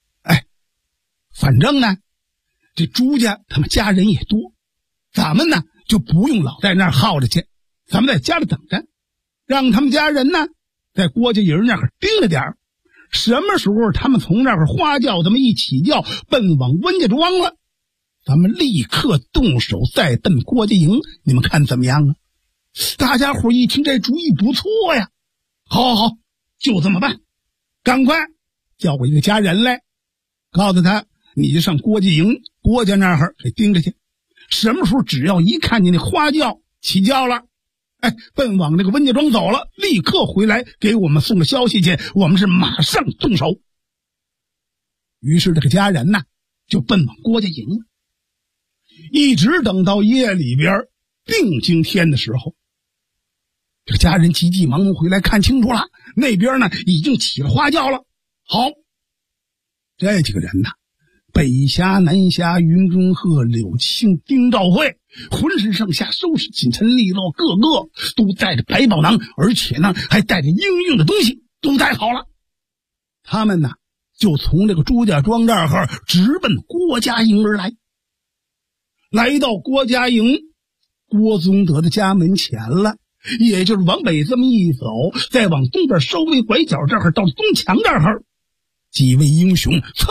反正呢这朱家他们家人也多，咱们呢就不用老在那儿耗着去，咱们在家里等着，让他们家人呢在郭家营那儿盯着点儿，什么时候他们从那儿花轿这么一起轿奔往温家庄了，咱们立刻动手再奔郭家营，你们看怎么样啊？大家伙一听这主意不错呀，好，就这么办。赶快叫我一个家人来，告诉他你就上郭家营，郭家那儿给盯着去，什么时候只要一看见那花轿起轿了，奔往那个温家庄走了，立刻回来给我们送个消息去，我们是马上动手。于是这个家人呢就奔往郭家营了，一直等到夜里边定睛天的时候，这个家人急急忙忙回来看清楚了，那边呢已经起了花轿了。好，这几个人呢，北峡、南峡、云中鹤、柳青、丁兆会，浑身上下收拾紧陈利落，个个都带着百宝囊，而且呢还带着应用的东西都带好了。他们呢就从这个朱家庄这儿直奔郭家营而来。来到郭家营，郭宗德的家门前了，也就是往北这么一走，再往东边稍微拐角这儿到东墙这儿，几位英雄蹭，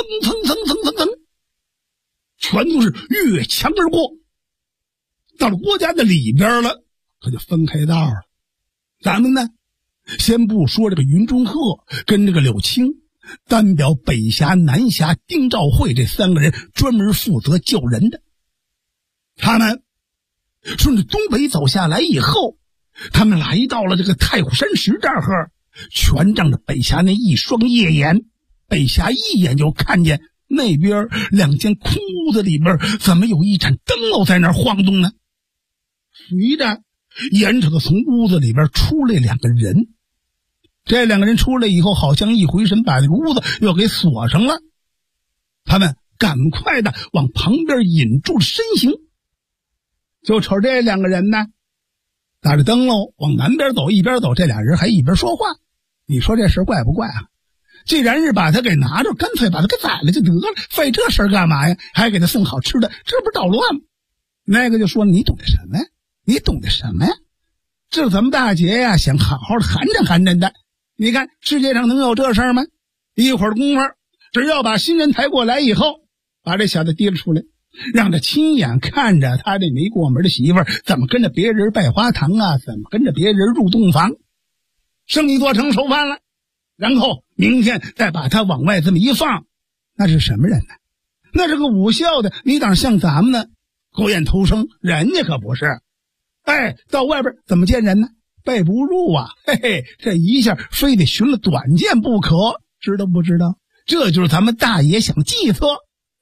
全都是越墙而过，到了郭家的里边了，可就分开道了。咱们呢先不说这个云中鹤跟这个柳青，单表北峡、南峡、丁兆会这三个人专门负责救人的。他们顺着东北走下来以后，他们来到了这个太湖山石这儿，全仗着北峡那一双夜眼。北峡一眼就看见那边两间空屋子里边怎么有一盏灯笼在那儿晃动呢？随着眼瞅着从屋子里边出来两个人，这两个人出来以后好像一回神把这个屋子又给锁上了，他们赶快的往旁边引住了身形。就瞅这两个人呢打着灯笼往南边走，一边走，这俩人还一边说话。你说这事怪不怪啊？既然是把他给拿着，干脆把他给宰了就得了，费这事干嘛呀？还给他送好吃的，这不是捣乱吗？那个就说你懂得什么呀？你懂得什么呀？这咱们大姐呀想好好的寒碜寒碜的，你看世界上能有这事儿吗？一会儿功夫只要把新人抬过来以后，把这小子提了出来，让他亲眼看着他这没过门的媳妇儿怎么跟着别人拜花堂啊，怎么跟着别人入洞房，生意做成收饭了，然后明天再把他往外这么一放，那是什么人呢？那是个武校的，你当像咱们呢狗眼偷生，人家可不是。到外边怎么见人呢？背不入啊，这一下非得寻了短见不可，知道不知道？这就是咱们大爷想计策，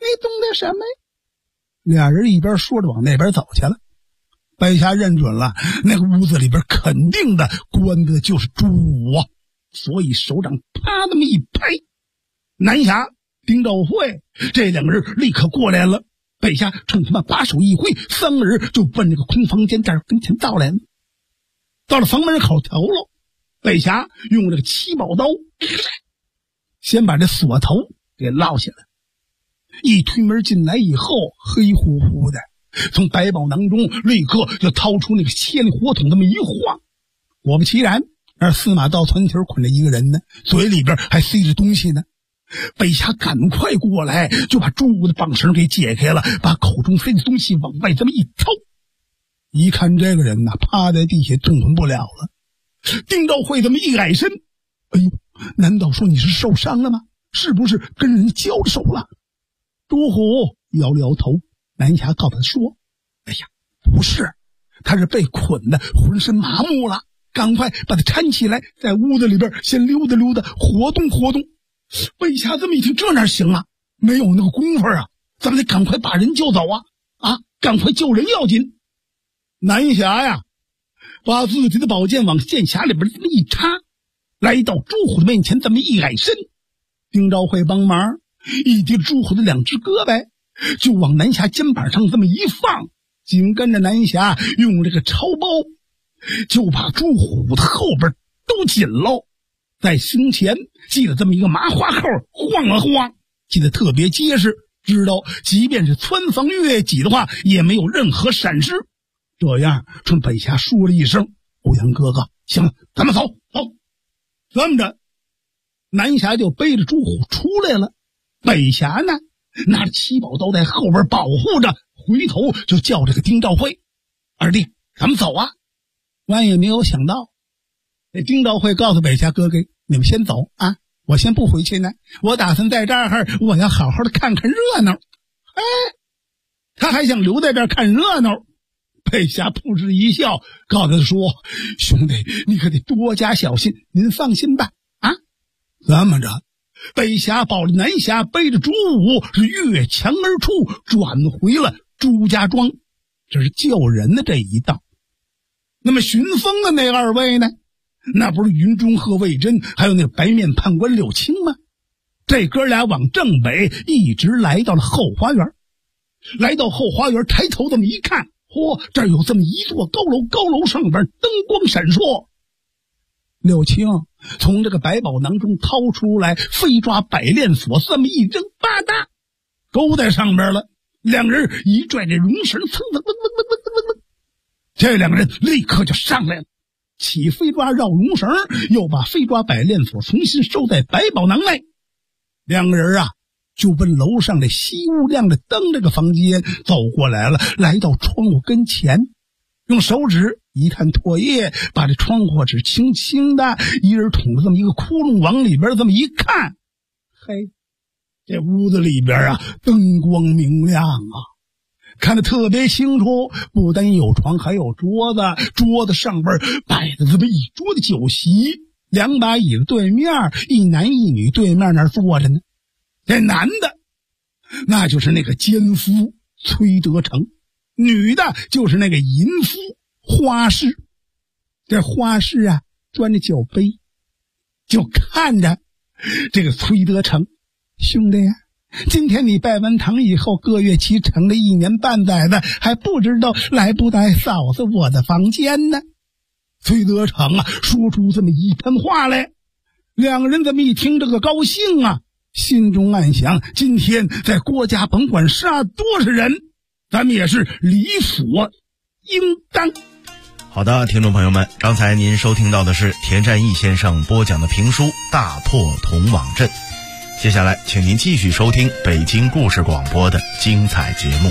懂得什么呀？俩人一边说着往那边走去了。白霞认准了那个屋子里边肯定的关的就是朱武啊，所以手掌啪那么一拍，南霞、丁兆慧这两个人立刻过来了。白霞冲他们把手一挥，三个人就奔这个空房间这儿跟前到来了。到了房门口头了，白霞用这个七宝刀先把这锁头给落下来，一推门进来以后，黑乎乎的，从百宝囊中立刻就掏出那个切里火筒这么一晃，果不其然，那司马道团体捆着一个人呢，嘴里边还塞着东西呢。北霞赶快过来，就把朱武的绑绳给解开了，把口中塞的东西往外这么一掏。一看这个人呐，趴在地下动弹不了了。丁兆慧这么一矮身，哎呦，难道说你是受伤了吗？是不是跟人交手了？朱虎摇了摇头。南霞告诉他说，哎呀，不是，他是被捆的浑身麻木了，赶快把他搀起来，在屋子里边先溜达溜达，活动活动。魏霞这么一听，这哪行啊，没有那个功夫啊，咱们得赶快把人救走啊，赶快救人要紧。南霞呀，把自己的宝剑往剑匣里边这么一插，来到朱虎的面前这么一矮身。丁兆慧帮忙一提朱虎的两只胳膊，就往南霞肩膀上这么一放，紧跟着南霞用这个抄包就把朱虎的后边都紧喽，在胸前系了这么一个麻花扣，晃了晃，系得特别结实，知道即便是穿房越脊的话也没有任何闪失。这样冲北霞说了一声，欧阳哥哥，行了，咱们走。这么着，南霞就背着朱虎出来了，北霞呢拿着七宝刀在后边保护着，回头就叫这个丁兆慧，二弟，咱们走啊。万也没有想到，这丁兆慧告诉北霞哥哥，你们先走啊，我先不回去呢，我打算在这儿，我要好好的看看热闹。他还想留在这儿看热闹。北霞扑哧一笑，告诉他说，兄弟，你可得多加小心，您放心吧。这么着，北霞保着南霞，背着朱武是越墙而出，转回了朱家庄，这是救人的这一道。那么寻风的那二位呢，那不是云中鹤魏征还有那白面判官柳青吗？这哥俩往正北一直来到了后花园。来到后花园，抬头这么一看，这儿有这么一座高楼，高楼上边灯光闪烁。柳青从这个百宝囊中掏出来飞抓百炼锁，这么一扔，吧嗒勾在上边了。两人一拽这绒绳，蹭蹭蹭蹭蹭蹭，这两个人立刻就上来了，起飞抓绕绒绳，又把飞抓百炼锁重新收在百宝囊内。两个人就奔楼上的西屋亮着灯这个房间走过来了，来到窗户跟前，用手指一看唾液，把这窗户纸轻轻的一人捅了这么一个窟窿，往里边这么一看，嘿，这屋子里边灯光明亮看得特别清楚，不但有床，还有桌子，桌子上边摆着这么一桌的酒席，两把椅子对面，一男一女对面那儿坐着呢。这男的那就是那个奸夫崔德成，女的就是那个淫夫花氏。这花氏端着酒杯，就看着这个崔德成，兄弟今天你拜完堂以后，个月期成了1年半载的，还不知道来不来嫂子我的房间呢。崔德成说出这么一番话来，两个人这么一听，这个高兴心中暗想，今天在郭家甭管杀多少人，咱们也是理所应当。 好的，听众朋友们，刚才您收听到的是田占义先生播讲的评书《大破铜网阵》，接下来请您继续收听北京故事广播的精彩节目。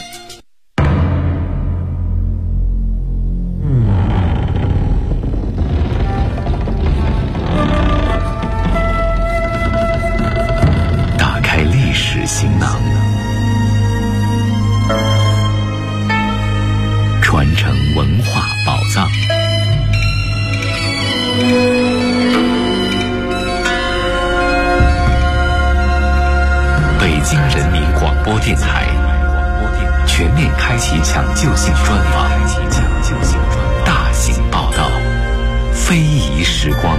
行囊，传承文化宝藏。北京人民广播电台全面开启抢救性专访，大型报道，非遗时光。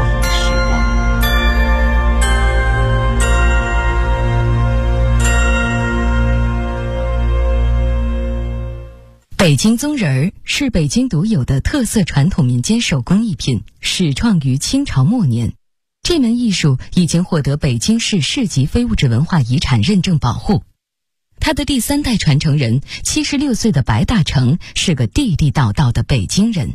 北京宗人儿是北京独有的特色传统民间手工艺品，始创于清朝末年。这门艺术已经获得北京市市级非物质文化遗产认证保护。他的第3代传承人76岁的白大成是个地地道道的北京人。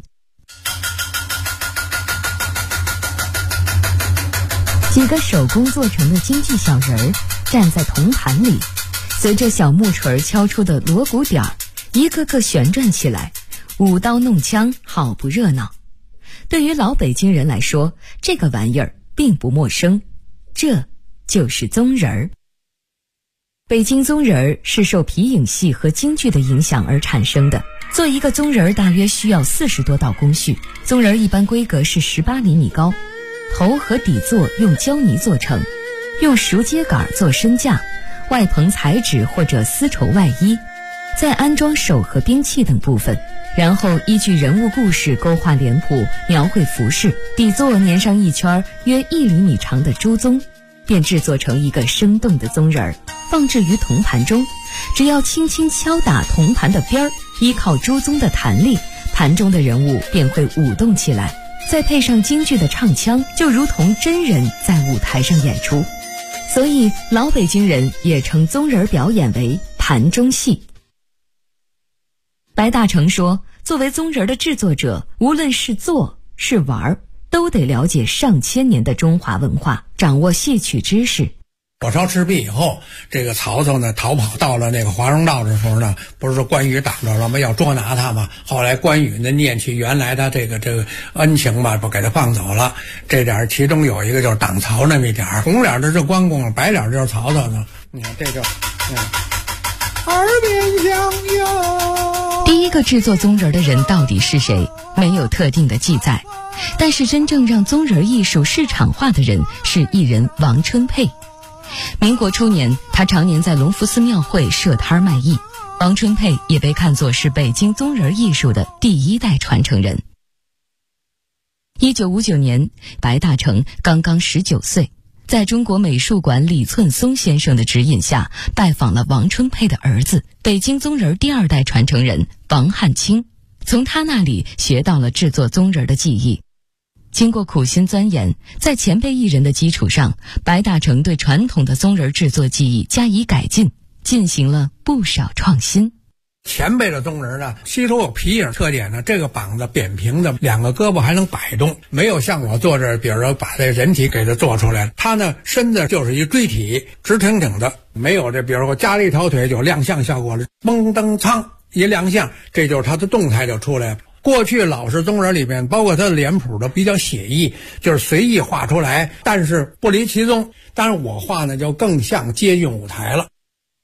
几个手工做成的京剧小人儿站在铜盘里，随着小木锤敲出的锣鼓点儿，一个个旋转起来，舞刀弄枪，好不热闹。对于老北京人来说，这个玩意儿并不陌生，这就是宗人儿。北京宗人儿是受皮影戏和京剧的影响而产生的。做一个宗人儿大约需要40多道工序，宗人儿一般规格是18厘米高，头和底座用胶泥做成，用熟秸秆做身架，外棚彩纸或者丝绸外衣，再安装手和兵器等部分，然后依据人物故事勾画脸谱，描绘服饰，底座粘上一圈约1厘米长的猪鬃，便制作成一个生动的宗人儿，放置于铜盘中。只要轻轻敲打铜盘的边儿，依靠猪鬃的弹力，盘中的人物便会舞动起来，再配上京剧的唱腔，就如同真人在舞台上演出。所以老北京人也称宗人儿表演为盘中戏。白大成说，作为宗人儿的制作者，无论是做是玩，都得了解上千年的中华文化，掌握戏曲知识。 火烧赤壁以后，这个曹操呢逃跑到了那个华容道的时候呢，不是说关羽挡着了吗？要捉拿他嘛。后来关羽呢念起原来他这个恩情嘛，不给他放走了。这点其中有一个就是挡曹那么一点，红脸的是关公，白脸就是曹操呢。你看这就耳边响哟。 第一个制作宗人的人到底是谁？没有特定的记载。但是真正让宗人艺术市场化的人是艺人王春佩。民国初年，他常年在隆福寺庙会设摊卖艺。王春佩也被看作是北京宗人艺术的第1代传承人。1959年，白大成刚刚19岁，在中国美术馆李寸松先生的指引下，拜访了王春佩的儿子，北京宗人第2代传承人王汉卿，从他那里学到了制作宗人的技艺。经过苦心钻研，在前辈艺人的基础上，白大成对传统的宗人制作技艺加以改进，进行了不少创新。 前辈的宗人呢，吸收有皮影特点呢，这个膀子扁平的，2个胳膊还能摆动，没有像我做这，比如说把这人体给它做出来，他呢身子就是一锥体，直挺挺的，没有这，比如说加了一条腿有亮相效果了，嘣噔噌一亮相，这就是他的动态就出来了。过去老式宗人里面，包括他的脸谱都比较写意，就是随意画出来，但是不离其宗。当然我画呢就更像接近舞台了。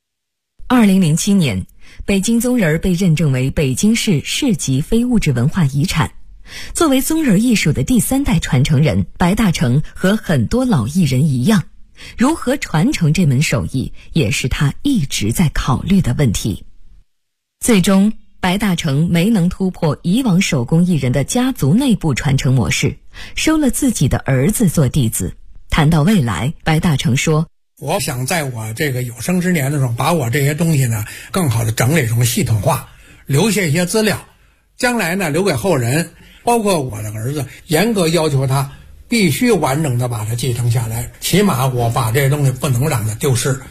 2007年，北京宗人被认证为北京市市级非物质文化遗产。作为宗人艺术的第3代传承人，白大成和很多老艺人一样，如何传承这门手艺，也是他一直在考虑的问题。最终白大成没能突破以往手工艺人的家族内部传承模式，收了自己的儿子做弟子。谈到未来，白大成说， 我想在我这个有生之年的时候，把我这些东西呢更好的整理成系统化，留下一些资料，将来呢留给后人，包括我的儿子，严格要求他必须完整的把它继承下来，起码我把这些东西不能让它丢失。